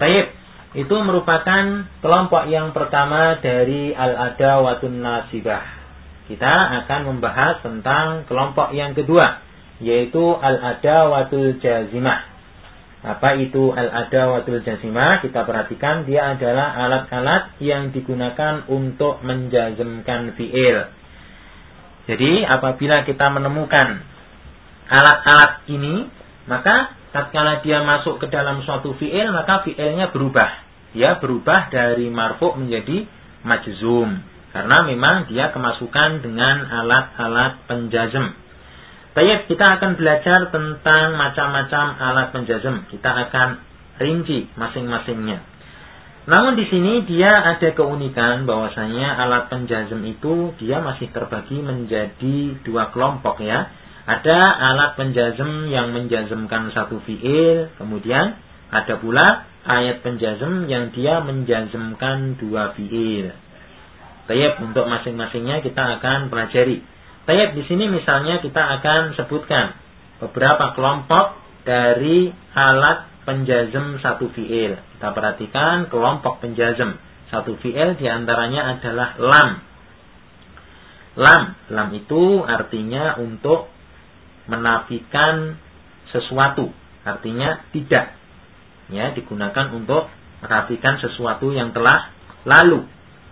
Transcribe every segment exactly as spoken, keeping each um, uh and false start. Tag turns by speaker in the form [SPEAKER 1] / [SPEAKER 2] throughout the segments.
[SPEAKER 1] Baik, itu merupakan kelompok yang pertama dari al-adawatun nasibah. Kita akan membahas tentang kelompok yang kedua, yaitu al-adawatul jazimah. Apa itu al-adawatul jazimah? Kita perhatikan, dia adalah alat-alat yang digunakan untuk menjazmkan fi'il. Jadi apabila kita menemukan alat-alat ini, maka tatkala dia masuk ke dalam suatu fi'il, maka fi'ilnya berubah. Dia berubah dari marfu' menjadi majzum, karena memang dia kemasukan dengan alat-alat penjazm. Baik, kita akan belajar tentang macam-macam alat penjazm. Kita akan rinci masing-masingnya. Namun di sini dia ada keunikan bahwasanya alat penjazm itu dia masih terbagi menjadi dua kelompok ya. Ada alat penjazm yang menjazmkan satu fiil, kemudian ada pula ayat penjazm yang dia menjazmkan dua fiil. Baik, untuk masing-masingnya kita akan pelajari. Baik, di sini misalnya kita akan sebutkan beberapa kelompok dari alat penjazm satu fiil. Kita perhatikan kelompok penjazm satu fiil diantaranya adalah lam. Lam, lam itu artinya untuk menafikan sesuatu, artinya tidak. Ya, digunakan untuk menafikan sesuatu yang telah lalu.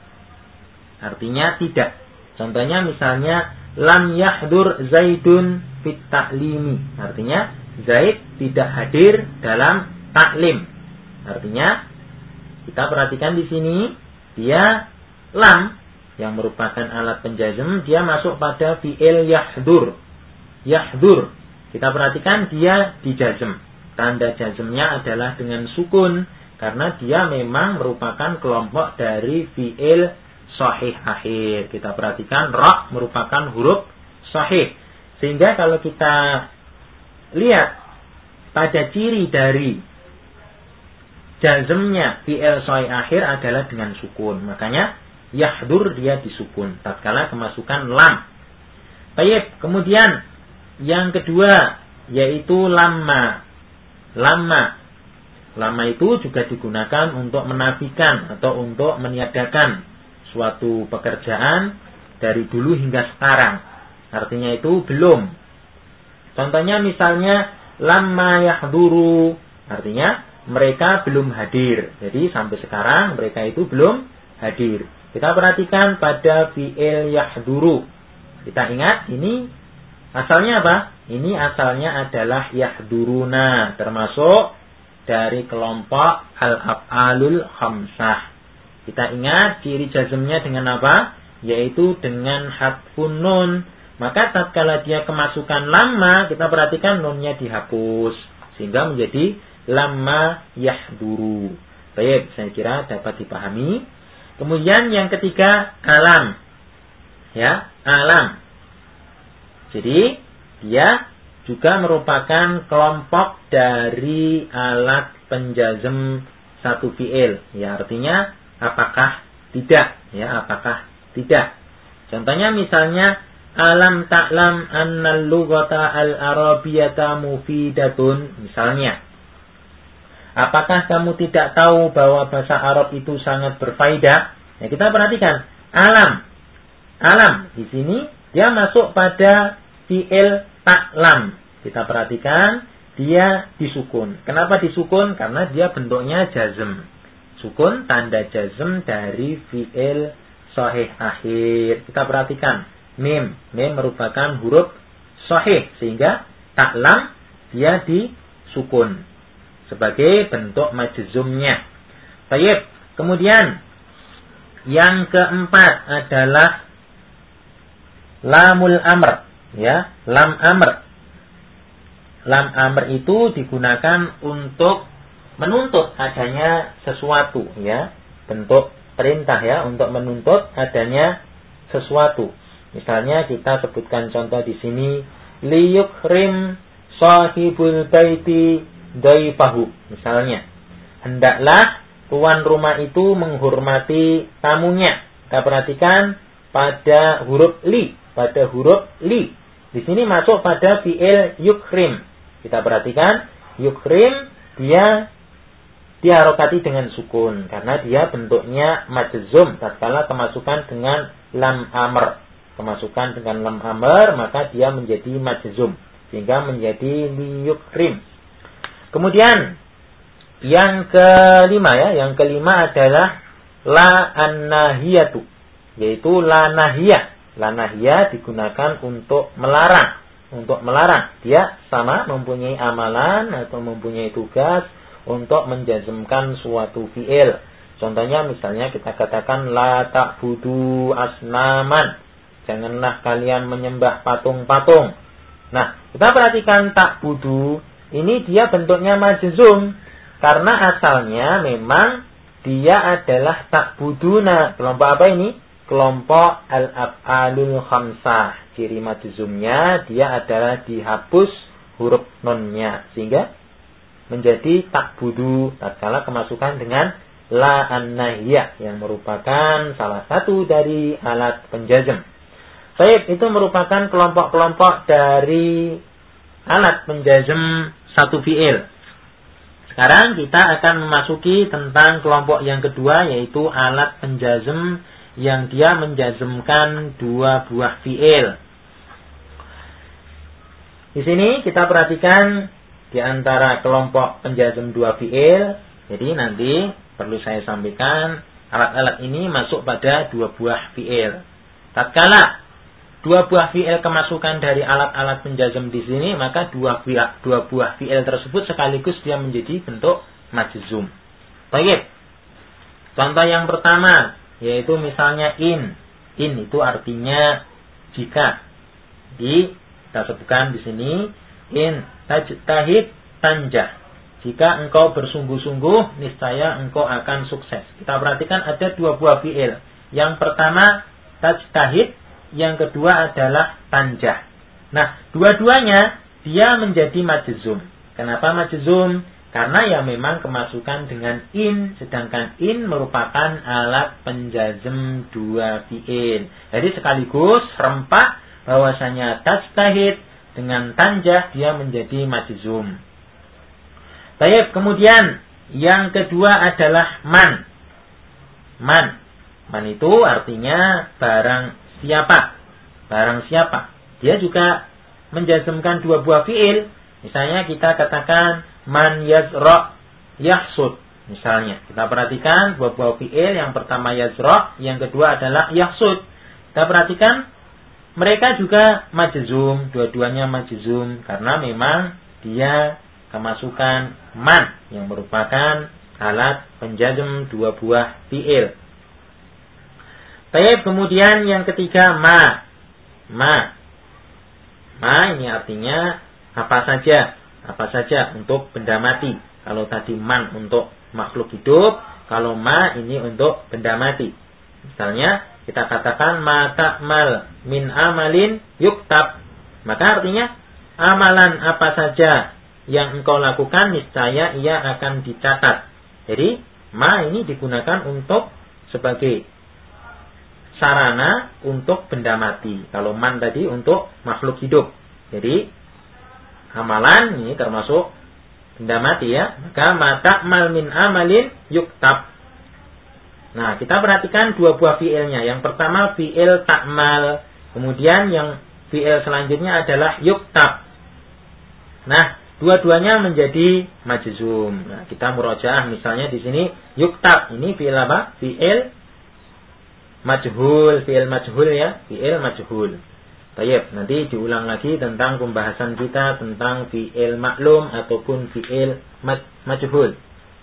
[SPEAKER 1] Artinya tidak. Contohnya misalnya lam yahdur Zaidun fit ta'limi. Artinya Zaid tidak hadir dalam taklim. Artinya kita perhatikan di sini dia lam yang merupakan alat penjazm, dia masuk pada fi'il yahdur. Yahdur. Kita perhatikan dia dijazm. Tanda jazmnya adalah dengan sukun karena dia memang merupakan kelompok dari fi'il sahih akhir. Kita perhatikan ra merupakan huruf sahih. Sehingga kalau kita lihat pada ciri dari jazmnya fi'il sahih akhir adalah dengan sukun. Makanya yahdur dia disukun tatkala kemasukan lam. Baik, kemudian yang kedua yaitu lamma. Lamma. Lamma itu juga digunakan untuk menafikan atau untuk meniadakan suatu pekerjaan dari dulu hingga sekarang. Artinya itu belum. Contohnya misalnya lamma yahduru. Artinya mereka belum hadir. Jadi sampai sekarang mereka itu belum hadir. Kita perhatikan pada fi'il yahduru. Kita ingat ini asalnya apa? Ini asalnya adalah yahduruna. Termasuk dari kelompok al-af'alul khamsah. Kita ingat ciri jazmnya dengan apa? Yaitu dengan hadfun nun. Maka tatkala dia kemasukan lamma, kita perhatikan nunnya dihapus. Sehingga menjadi lamma yahduru. Baik, saya kira dapat dipahami. Kemudian yang ketiga, alam. Ya, alam. Jadi, dia juga merupakan kelompok dari alat penjazm satu fi'il. Ya, artinya apakah tidak, ya apakah tidak. Contohnya misalnya alam ta'lam annal lughata al-arabiyyata mufidatun, misalnya. Apakah kamu tidak tahu bahwa bahasa Arab itu sangat berfaedah? Ya, kita perhatikan alam. Alam di sini dia masuk pada fi'il ta'lam. Kita perhatikan dia disukun. Kenapa disukun? Karena dia bentuknya jazm. Sukun tanda jazm dari fi'il sahih akhir. Kita perhatikan mim. Mim merupakan huruf sahih. Sehingga ta'lam dia disukun. Sebagai bentuk majzumnya. Baik. Kemudian yang keempat adalah lamul amr. Ya, lam amr. Lam amr itu digunakan untuk menuntut adanya sesuatu, ya, bentuk perintah ya, untuk menuntut adanya sesuatu. Misalnya kita sebutkan contoh di sini, liyukrim sahibul baiti daifahu. Misalnya, hendaklah tuan rumah itu menghormati tamunya. Kita perhatikan pada huruf li, pada huruf li. Di sini masuk pada fi'il yukrim. Kita perhatikan yukrim dia diharokati dengan sukun karena dia bentuknya majzum tatkala kemasukan dengan lam amr. Kemasukan dengan lam amr maka dia menjadi majzum sehingga menjadi liyukrim. Kemudian yang kelima ya, yang kelima adalah la an-nahiyatu, yaitu la nahiyah. La nahiyah digunakan untuk melarang, untuk melarang. Dia sama mempunyai amalan atau mempunyai tugas untuk menjazmkan suatu fi'il. Contohnya misalnya kita katakan la ta'budu asnaman. Janganlah kalian menyembah patung-patung. Nah, kita perhatikan ta'budu ini dia bentuknya majzum karena asalnya memang dia adalah ta'buduna. Kelompok apa ini? Kelompok al-af'alul khamsah. Ciri majzumnya dia adalah dihapus huruf nunnya sehingga menjadi ta'budu tatkala kemasukan dengan la an-nahiyah yang merupakan salah satu dari alat penjazm. Baik, itu merupakan kelompok-kelompok dari alat penjazm satu fi'il. Sekarang kita akan memasuki tentang kelompok yang kedua, yaitu alat penjazm yang dia menjazmkan dua buah fi'il. Di sini kita perhatikan di antara kelompok penjazm dua fi'il. Jadi nanti perlu saya sampaikan alat-alat ini masuk pada dua buah fi'il. Tatkala dua buah fi'il kemasukan dari alat-alat penjazm di sini, maka dua buah, dua buah fi'il tersebut sekaligus dia menjadi bentuk majzum. Baik. Contoh yang pertama yaitu misalnya in. In itu artinya jika. Di kita sebutkan di sini in tajtahid tanjah. Jika engkau bersungguh-sungguh, niscaya engkau akan sukses. Kita perhatikan ada dua buah fi'il. Yang pertama tajtahid, yang kedua adalah tanjah. Nah, dua-duanya dia menjadi majzum. Kenapa majzum? Karena ya memang kemasukan dengan in, sedangkan in merupakan alat penjazm dua fi'il. Jadi sekaligus rempak bahwasanya tajtahid dengan tanjah dia menjadi majzum. Baik, kemudian yang kedua adalah man. Man. Man itu artinya barang siapa? Barang siapa? Dia juga menjazmkan dua buah fi'il. Misalnya kita katakan man yazra yahsud. Misalnya, kita perhatikan dua buah fi'il, yang pertama yazra, yang kedua adalah yahsud. Kita perhatikan mereka juga majzum, dua-duanya majzum karena memang dia kemasukan man yang merupakan alat penjazm dua buah fi'il. Baik, kemudian yang ketiga ma. Ma. Ma ini artinya apa saja, apa saja untuk benda mati. Kalau tadi man untuk makhluk hidup, kalau ma ini untuk benda mati. Misalnya kita katakan ma ta'mal min amalin yuktab. Maka artinya amalan apa saja yang engkau lakukan niscaya ia akan dicatat. Jadi ma ini digunakan untuk sebagai sarana untuk benda mati. Kalau man tadi untuk makhluk hidup. Jadi amalan ini termasuk benda mati ya. Maka ma ta'mal min amalin yuktab. Nah, kita perhatikan dua buah fi'ilnya. Yang pertama fi'il ta'mal. Kemudian yang fi'il selanjutnya adalah yuktab. Nah, dua-duanya menjadi majzum. Nah, kita murojaah misalnya di sini yuktab. Ini fi'il apa? Fi'il majhul, fi'il majhul ya, fi'il majhul. Baik, nanti diulang lagi tentang pembahasan kita tentang fi'il maklum ataupun fi'il majhul.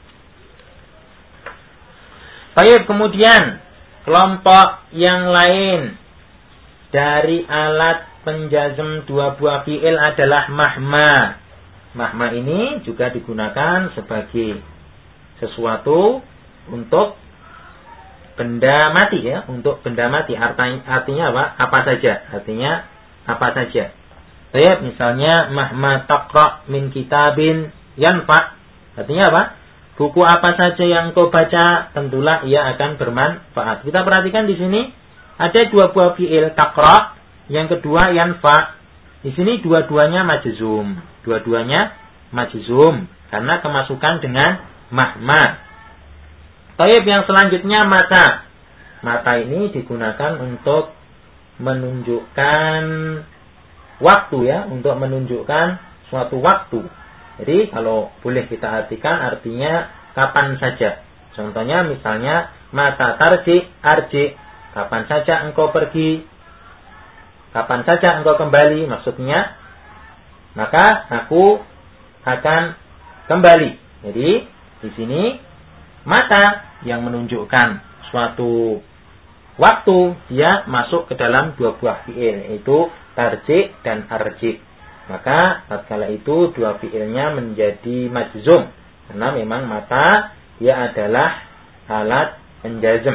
[SPEAKER 1] Baik, kemudian kelompok yang lain dari alat penjazm dua buah fi'il adalah mahma. Mahma ini juga digunakan sebagai sesuatu untuk benda mati ya, untuk benda mati. Artinya, artinya apa? Apa saja. Artinya apa saja. Baik, misalnya mahma taqra min kitabin yanfa. Artinya apa? Buku apa saja yang kau baca, tentulah ia akan bermanfaat. Kita perhatikan di sini ada dua buah fi'il taqra, yang kedua yanfa. Di sini dua-duanya majzum. Dua-duanya majzum karena kemasukan dengan mahma. Taib yang selanjutnya mata. Mata ini digunakan untuk menunjukkan waktu ya, untuk menunjukkan suatu waktu. Jadi kalau boleh kita artikan artinya kapan saja. Contohnya misalnya mata tarji arji, kapan saja engkau pergi, kapan saja engkau kembali, maksudnya maka aku akan kembali. Jadi di sini mata yang menunjukkan suatu waktu dia masuk ke dalam dua buah fiil, yaitu tarji dan arji. Maka tatkala itu dua fiilnya menjadi majzum karena memang mata dia adalah alat penjazm.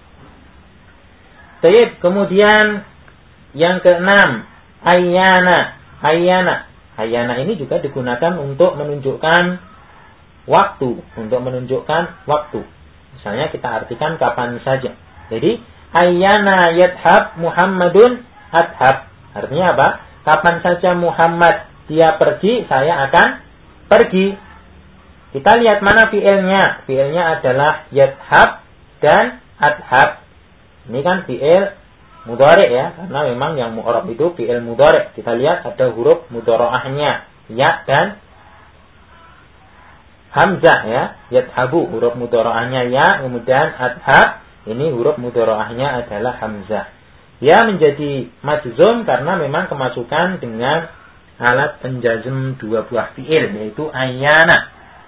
[SPEAKER 1] Baik, kemudian yang keenam, ayyana. Ayyana. Ayyana ini juga digunakan untuk menunjukkan waktu, untuk menunjukkan waktu. Misalnya kita artikan kapan saja. Jadi ayyana yadhab Muhammadun adhab. Artinya apa? Kapan saja Muhammad dia pergi, saya akan pergi. Kita lihat mana fiilnya. Fiilnya adalah yadhab dan adhab. Ini kan fiil mudhari ya, karena memang yang mu'rab itu fiil mudhari. Kita lihat ada huruf mudhara'ahnya, ya dan hamzah ya. Yadhabu huruf mudhara'ahnya ya, kemudian adhab ini huruf mudhara'ahnya adalah hamzah. Dia menjadi majzum karena memang kemasukan dengan alat penjazm dua buah fiil, yaitu ayyana.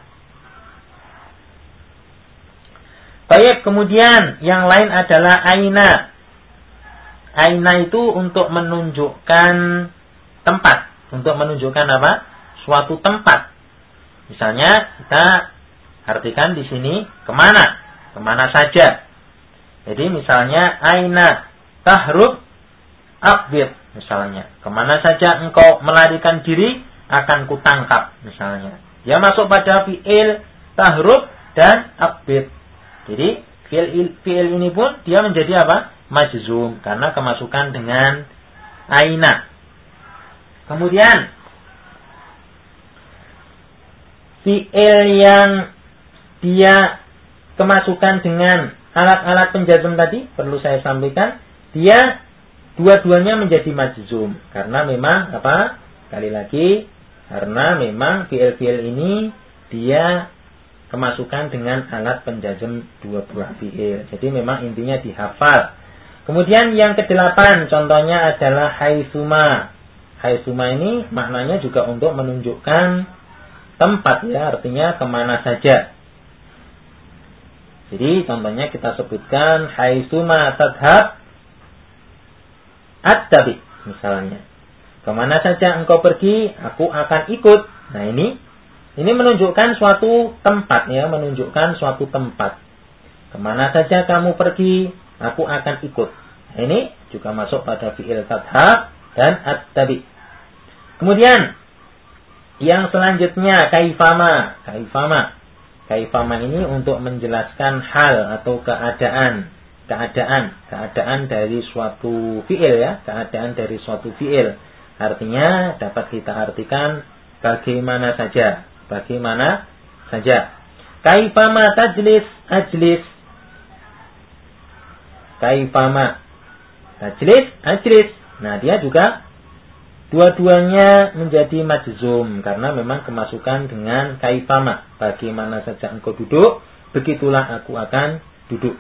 [SPEAKER 1] Baik, kemudian yang lain adalah aina. Aina itu untuk menunjukkan tempat. Untuk menunjukkan apa? Suatu tempat. Misalnya kita artikan di sini kemana? Kemana saja. Jadi misalnya aina tahrub aqbid, misalnya. Kemana saja engkau melarikan diri, akan kutangkap, misalnya. Dia masuk pada fi'il tahrub dan aqbid. Jadi fi'il fi'il ini pun dia menjadi apa? Majzum karena kemasukan dengan aina. Kemudian fi'il yang dia kemasukan dengan alat-alat penjazm tadi perlu saya sampaikan, dia dua-duanya menjadi majzum karena memang apa? Sekali lagi, karena memang fi'il-fi'il ini dia kemasukan dengan alat penjazm dua buah fi'il. Jadi memang intinya dihafal. Kemudian yang kedelapan contohnya adalah haitsuma. Haitsuma ini maknanya juga untuk menunjukkan tempat ya, artinya kemana saja. Jadi contohnya kita sebutkan haitsuma tadhab at-tabi, misalnya. Kemana saja engkau pergi, aku akan ikut. Nah ini, ini menunjukkan suatu tempat ya, menunjukkan suatu tempat. Kemana saja kamu pergi, aku akan ikut. Nah, ini juga masuk pada fi'il tadhab dan at-tabi. Kemudian yang selanjutnya kaifama. Kaifama. Kaifama ini untuk menjelaskan hal atau keadaan. Keadaan, keadaan dari suatu fi'il ya, keadaan dari suatu fi'il. Artinya dapat kita artikan bagaimana saja, bagaimana saja. Kaifama tajlis, ajlis. Kaifama tajlis, ajlis. Nah, dia juga dua-duanya menjadi majzum karena memang kemasukan dengan kaifama. Bagaimana saja engkau duduk, begitulah aku akan duduk.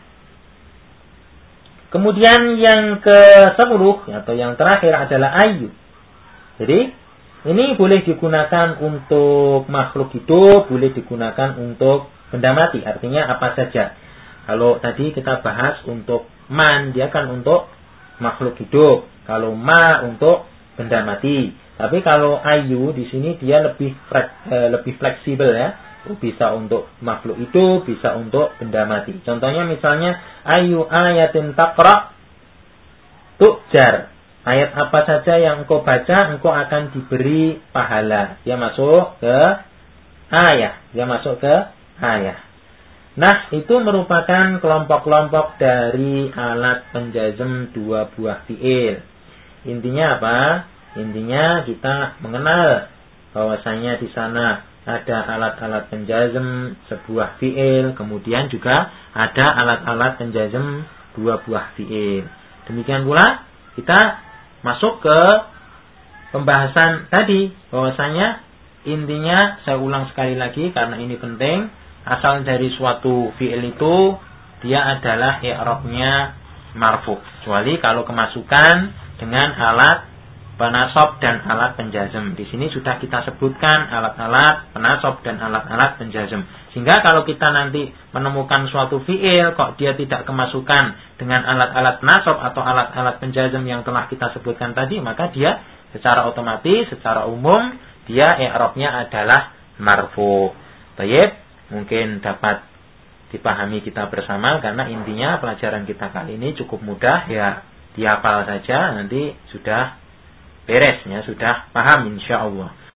[SPEAKER 1] Kemudian yang ke sepuluh atau yang terakhir adalah ayu. Jadi ini boleh digunakan untuk makhluk hidup, boleh digunakan untuk benda mati. Artinya apa saja. Kalau tadi kita bahas untuk man, dia kan untuk makhluk hidup. Kalau ma untuk benda mati. Tapi kalau ayu di sini dia lebih eh, lebih fleksibel ya. Bisa untuk makhluk itu, bisa untuk benda mati. Contohnya misalnya ayu ayatin taqra tujar. Ayat apa saja yang engkau baca, engkau akan diberi pahala. Dia masuk ke ayat. Dia masuk ke ayat. Nah, itu merupakan kelompok-kelompok dari alat penjazm dua buah fi'il. Intinya apa? Intinya kita mengenal bahwasanya di sana ada alat-alat penjazm sebuah fiil, kemudian juga ada alat-alat penjazm dua buah fiil. Demikian pula kita masuk ke pembahasan tadi, bahwasanya intinya saya ulang sekali lagi karena ini penting, asal dari suatu fiil itu dia adalah i'rabnya marfu, kecuali kalau kemasukan dengan alat penasab dan alat penjazm. Di sini sudah kita sebutkan alat-alat penasab dan alat-alat penjazm. Sehingga kalau kita nanti menemukan suatu fiil kok dia tidak kemasukan dengan alat-alat penasab atau alat-alat penjazm yang telah kita sebutkan tadi, maka dia secara otomatis, secara umum dia i'rabnya adalah marfu. Baik, mungkin dapat dipahami kita bersama karena intinya pelajaran kita kali ini cukup mudah, ya dihafal saja nanti sudah beresnya, sudah paham insyaallah.